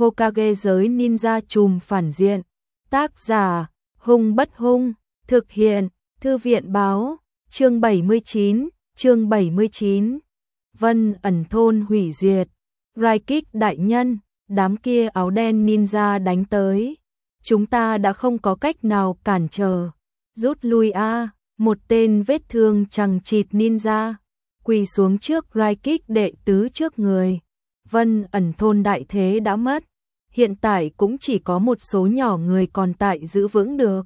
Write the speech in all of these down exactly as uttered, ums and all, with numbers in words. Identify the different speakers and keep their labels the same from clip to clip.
Speaker 1: Hokage giới ninja trùm phản diện. Tác giả, Hung Bất Hung, thực hiện, Thư viện báo, chương bảy mươi chín, chương bảy mươi chín. Vân ẩn thôn hủy diệt. Raikik đại nhân, đám kia áo đen ninja đánh tới. Chúng ta đã không có cách nào cản trở. Rút lui a, một tên vết thương chằng chịt ninja quỳ xuống trước Raikik đệ tứ trước người. Vân ẩn thôn đại thế đã mất, hiện tại cũng chỉ có một số nhỏ người còn tại giữ vững được.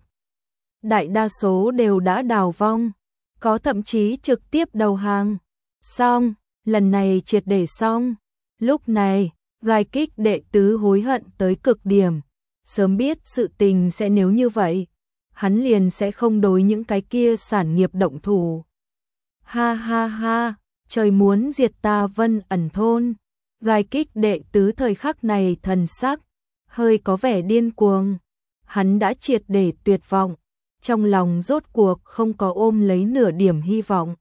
Speaker 1: Đại đa số đều đã đào vong, có thậm chí trực tiếp đầu hàng. Xong, lần này triệt để xong. Lúc này, Raikik đệ tứ hối hận tới cực điểm, sớm biết sự tình sẽ nếu như vậy, hắn liền sẽ không đối những cái kia sản nghiệp động thủ. Ha ha ha, trời muốn diệt ta Vân ẩn thôn. Raikik đệ tứ thời khắc này thần sắc hơi có vẻ điên cuồng, hắn đã triệt để tuyệt vọng, trong lòng rốt cuộc không có ôm lấy nửa điểm hy vọng.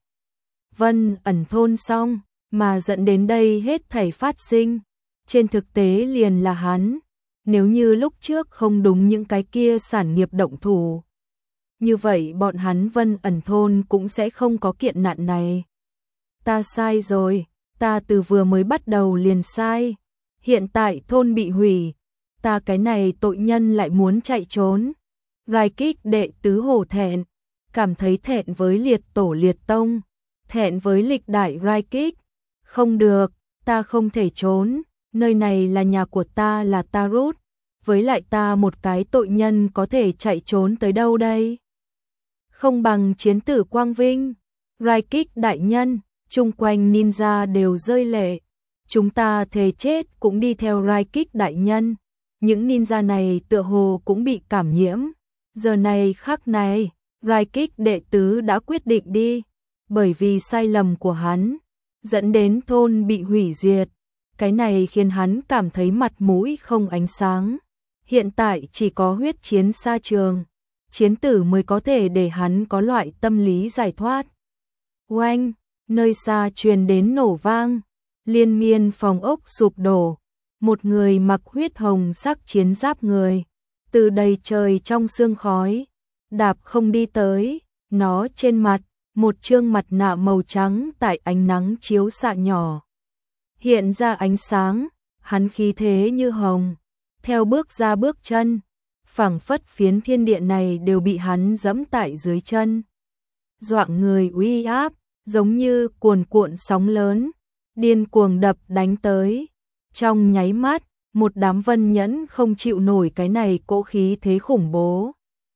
Speaker 1: Vân ẩn thôn xong, mà dẫn đến đây hết thảy phát sinh, trên thực tế liền là hắn. Nếu như lúc trước không đúng những cái kia sản nghiệp động thủ, như vậy bọn hắn Vân ẩn thôn cũng sẽ không có kiện nạn này. Ta sai rồi, ta từ vừa mới bắt đầu liền sai. Hiện tại thôn bị hủy, ta cái này tội nhân lại muốn chạy trốn. Raikik đệ tứ hổ thẹn, cảm thấy thẹn với liệt tổ liệt tông, thẹn với lịch đại Raikik. Không được, ta không thể trốn, nơi này là nhà của ta, là ta rút. Với lại ta một cái tội nhân có thể chạy trốn tới đâu đây? Không bằng chiến tử quang vinh. Raikik đại nhân, chung quanh ninja đều rơi lệ. Chúng ta thề chết cũng đi theo Raikik đại nhân. Những ninja này tựa hồ cũng bị cảm nhiễm. Giờ này khắc này, Raikik đệ tứ đã quyết định đi. Bởi vì sai lầm của hắn, dẫn đến thôn bị hủy diệt. Cái này khiến hắn cảm thấy mặt mũi không ánh sáng. Hiện tại chỉ có huyết chiến xa trường, chiến tử mới có thể để hắn có loại tâm lý giải thoát. Oanh, nơi xa truyền đến nổ vang, liên miên phòng ốc sụp đổ, một người mặc huyết hồng sắc chiến giáp người, từ đầy trời trong sương khói, đạp không đi tới, nó trên mặt, một trương mặt nạ màu trắng tại ánh nắng chiếu xạ nhỏ. Hiện ra ánh sáng, hắn khí thế như hồng. Theo bước ra bước chân, phảng phất phiến thiên địa này đều bị hắn giẫm tại dưới chân. Doạng người uy áp, giống như cuồn cuộn sóng lớn, điên cuồng đập đánh tới. Trong nháy mắt, một đám vân nhẫn không chịu nổi cái này cỗ khí thế khủng bố.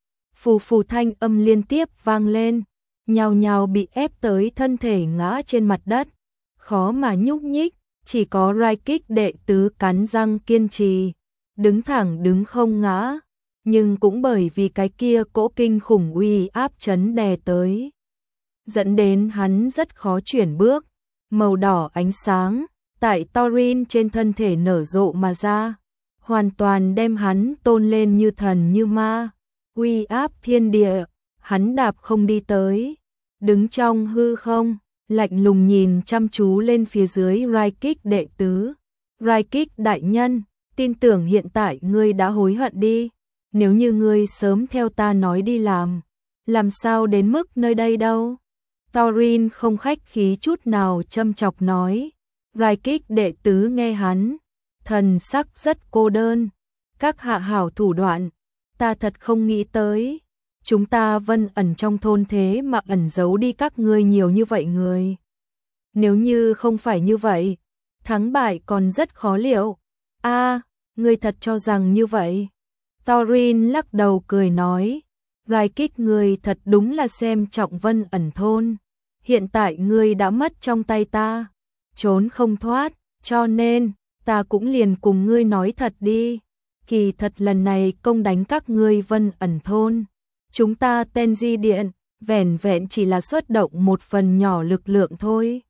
Speaker 1: Phù phù thanh âm liên tiếp vang lên, nhào nhào bị ép tới thân thể ngã trên mặt đất, khó mà nhúc nhích, chỉ có Raikik đệ tứ cắn răng kiên trì. Đứng thẳng đứng không ngã, nhưng cũng bởi vì cái kia cỗ kinh khủng uy áp chấn đè tới, dẫn đến hắn rất khó chuyển bước. Màu đỏ ánh sáng tại Thorin trên thân thể nở rộ mà ra, hoàn toàn đem hắn tôn lên như thần như ma. Uy áp thiên địa, hắn đạp không đi tới, đứng trong hư không, lạnh lùng nhìn chăm chú lên phía dưới Raikik đệ tứ. Raikik đại nhân, tin tưởng hiện tại ngươi đã hối hận đi. Nếu như ngươi sớm theo ta nói đi làm, làm sao đến mức nơi đây đâu? Thorin không khách khí chút nào châm chọc nói. Raikik đệ tứ nghe hắn, thần sắc rất cô đơn. Các hạ hảo thủ đoạn, ta thật không nghĩ tới. Chúng ta Vân ẩn trong thôn thế mà ẩn giấu đi các ngươi nhiều như vậy người. Nếu như không phải như vậy, thắng bại còn rất khó liệu. A, ngươi thật cho rằng như vậy? Thorin lắc đầu cười nói, Raikik ngươi thật đúng là xem trọng Vân ẩn thôn. Hiện tại ngươi đã mất trong tay ta, trốn không thoát, cho nên ta cũng liền cùng ngươi nói thật đi. Kỳ thật lần này công đánh các ngươi Vân ẩn thôn, chúng ta Tenji Điện vẻn vẹn chỉ là xuất động một phần nhỏ lực lượng thôi.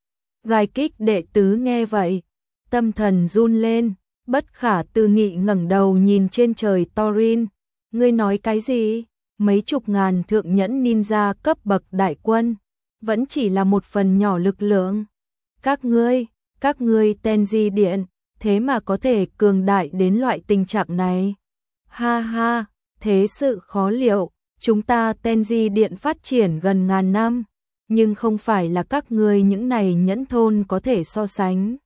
Speaker 1: Raikik đệ tứ nghe vậy, tâm thần run lên, bất khả tư nghị ngẩng đầu nhìn trên trời Thorin. Ngươi nói cái gì? Mấy chục ngàn thượng nhẫn ninja cấp bậc đại quân, vẫn chỉ là một phần nhỏ lực lượng. Các ngươi, các ngươi Tenji Điện, thế mà có thể cường đại đến loại tình trạng này. Ha ha, thế sự khó liệu, chúng ta Tenji Điện phát triển gần ngàn năm, nhưng không phải là các ngươi những này nhẫn thôn có thể so sánh.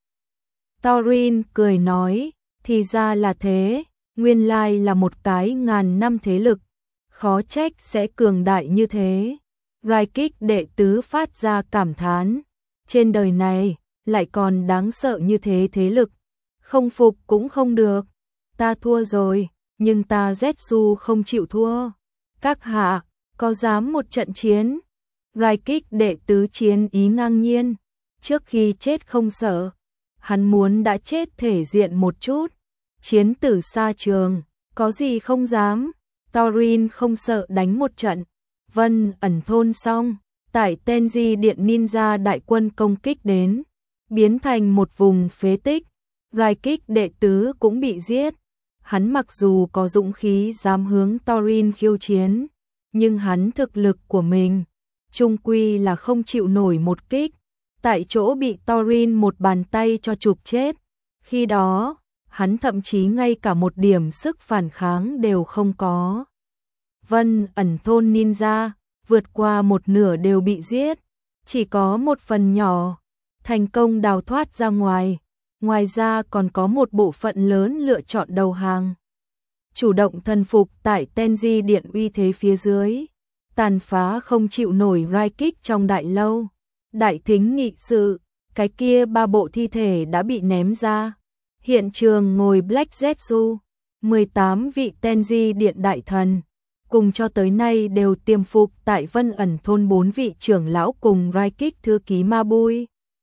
Speaker 1: Thorin cười nói, thì ra là thế, nguyên lai là một cái ngàn năm thế lực, khó trách sẽ cường đại như thế. Raikik đệ tứ phát ra cảm thán, trên đời này lại còn đáng sợ như thế thế lực, không phục cũng không được. Ta thua rồi, nhưng ta Zetsu không chịu thua. Các hạ, có dám một trận chiến? Raikik đệ tứ chiến ý ngang nhiên, trước khi chết không sợ, hắn muốn đã chết thể diện một chút. Chiến tử xa trường, có gì không dám. Thorin không sợ đánh một trận. Vân ẩn thôn xong, tại Tenji Điện ninja đại quân công kích đến, biến thành một vùng phế tích. Raikik đệ tứ cũng bị giết. Hắn mặc dù có dũng khí dám hướng Thorin khiêu chiến, nhưng hắn thực lực của mình chung quy là không chịu nổi một kích, tại chỗ bị Thorin một bàn tay cho chụp chết. Khi đó, hắn thậm chí ngay cả một điểm sức phản kháng đều không có. Vân ẩn thôn ninja, vượt qua một nửa đều bị giết, chỉ có một phần nhỏ thành công đào thoát ra ngoài, ngoài ra còn có một bộ phận lớn lựa chọn đầu hàng. Chủ động thần phục tại Tenji Điện uy thế phía dưới, tàn phá không chịu nổi Raikik trong đại lâu. Đại thính nghị sự, cái kia ba bộ thi thể đã bị ném ra. Hiện trường ngồi Black Zetsu, mười tám vị Tenji Điện đại thần, cùng cho tới nay đều tiềm phục tại Vân ẩn thôn bốn vị trưởng lão cùng Raikik thư ký Mabui.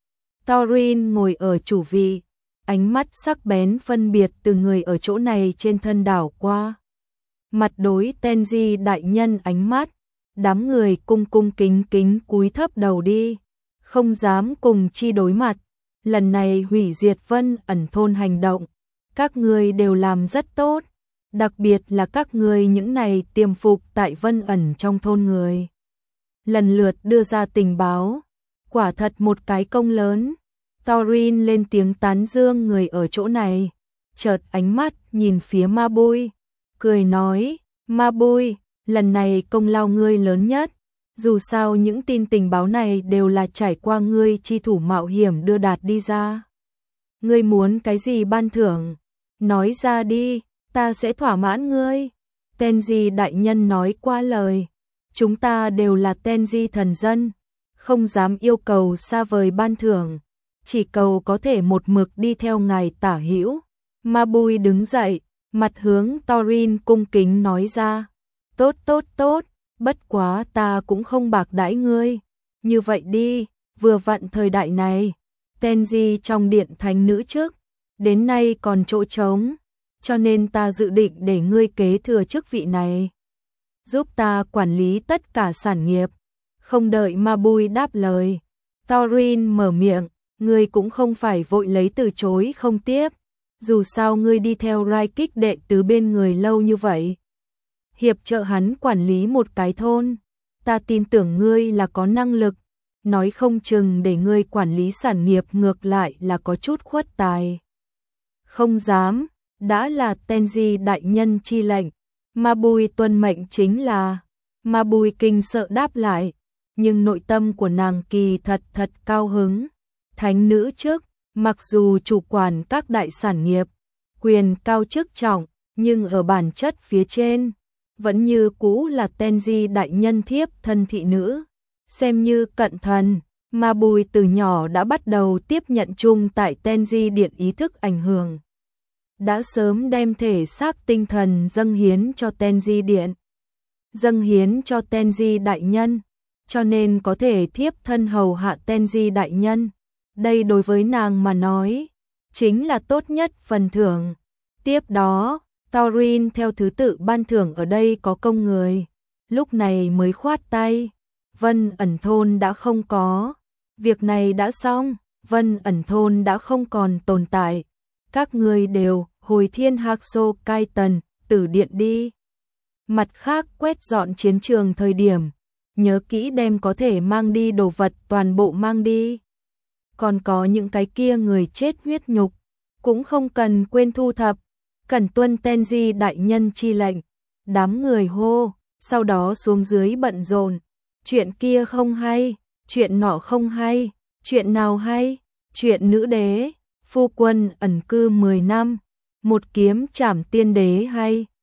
Speaker 1: Thorin ngồi ở chủ vị, ánh mắt sắc bén phân biệt từ người ở chỗ này trên thân đảo qua. Mặt đối Tenji đại nhân ánh mắt, đám người cung cung kính kính cúi thấp đầu đi, không dám cùng chi đối mặt. Lần này hủy diệt Vân ẩn thôn hành động, các người đều làm rất tốt, đặc biệt là các người những này tiềm phục tại Vân ẩn trong thôn người. Lần lượt đưa ra tình báo, quả thật một cái công lớn. Thorin lên tiếng tán dương người ở chỗ này, chợt ánh mắt nhìn phía Mabui, cười nói, Mabui, lần này công lao ngươi lớn nhất, dù sao những tin tình báo này đều là trải qua ngươi chi thủ mạo hiểm đưa đạt đi ra. Ngươi muốn cái gì ban thưởng? Nói ra đi, ta sẽ thỏa mãn ngươi. Tenji đại nhân nói qua lời, chúng ta đều là Tenji thần dân, không dám yêu cầu xa vời ban thưởng, chỉ cầu có thể một mực đi theo ngài tả hữu. Mabui đứng dậy, mặt hướng Thorin cung kính nói ra, tốt tốt tốt, bất quá ta cũng không bạc đãi ngươi. Như vậy đi, vừa vặn thời đại này, Tenji trong điện thánh nữ trước, đến nay còn chỗ trống, cho nên ta dự định để ngươi kế thừa chức vị này, giúp ta quản lý tất cả sản nghiệp. Không đợi Mabui đáp lời, Thorin mở miệng, ngươi cũng không phải vội lấy từ chối không tiếp, dù sao ngươi đi theo Raikik đệ tứ bên người lâu như vậy, hiệp trợ hắn quản lý một cái thôn, ta tin tưởng ngươi là có năng lực, nói không chừng để ngươi quản lý sản nghiệp ngược lại là có chút khuất tài. Không dám, đã là Tenji đại nhân chi lệnh, Mabui tuân mệnh chính là. Mabui kinh sợ đáp lại, nhưng nội tâm của nàng kỳ thật thật cao hứng. Thánh nữ trước, mặc dù chủ quản các đại sản nghiệp, quyền cao chức trọng, nhưng ở bản chất phía trên, vẫn như cũ là Tenji đại nhân thiếp thân thị nữ, xem như cận thần. Mabui từ nhỏ đã bắt đầu tiếp nhận chung tại Tenji điện ý thức ảnh hưởng, đã sớm đem thể xác tinh thần dâng hiến cho Tenji điện, dâng hiến cho Tenji đại nhân, cho nên có thể thiếp thân hầu hạ Tenji đại nhân. Đây đối với nàng mà nói, chính là tốt nhất phần thưởng. Tiếp đó, Thorin theo thứ tự ban thưởng ở đây có công người, lúc này mới khoát tay. Vân ẩn thôn đã không có, việc này đã xong, Vân ẩn thôn đã không còn tồn tại. Các người đều hồi Thiên Hạc Sô Cai Tần, tử điện đi. Mặt khác quét dọn chiến trường thời điểm, nhớ kỹ đem có thể mang đi đồ vật toàn bộ mang đi. Còn có những cái kia người chết huyết nhục, cũng không cần quên thu thập, cần tuân Tenji đại nhân chi lệnh. Đám người hô, sau đó xuống dưới bận rộn. Chuyện kia không hay, chuyện nọ không hay, chuyện nào hay? Chuyện nữ đế, phu quân ẩn cư mười năm, một kiếm trảm tiên đế hay.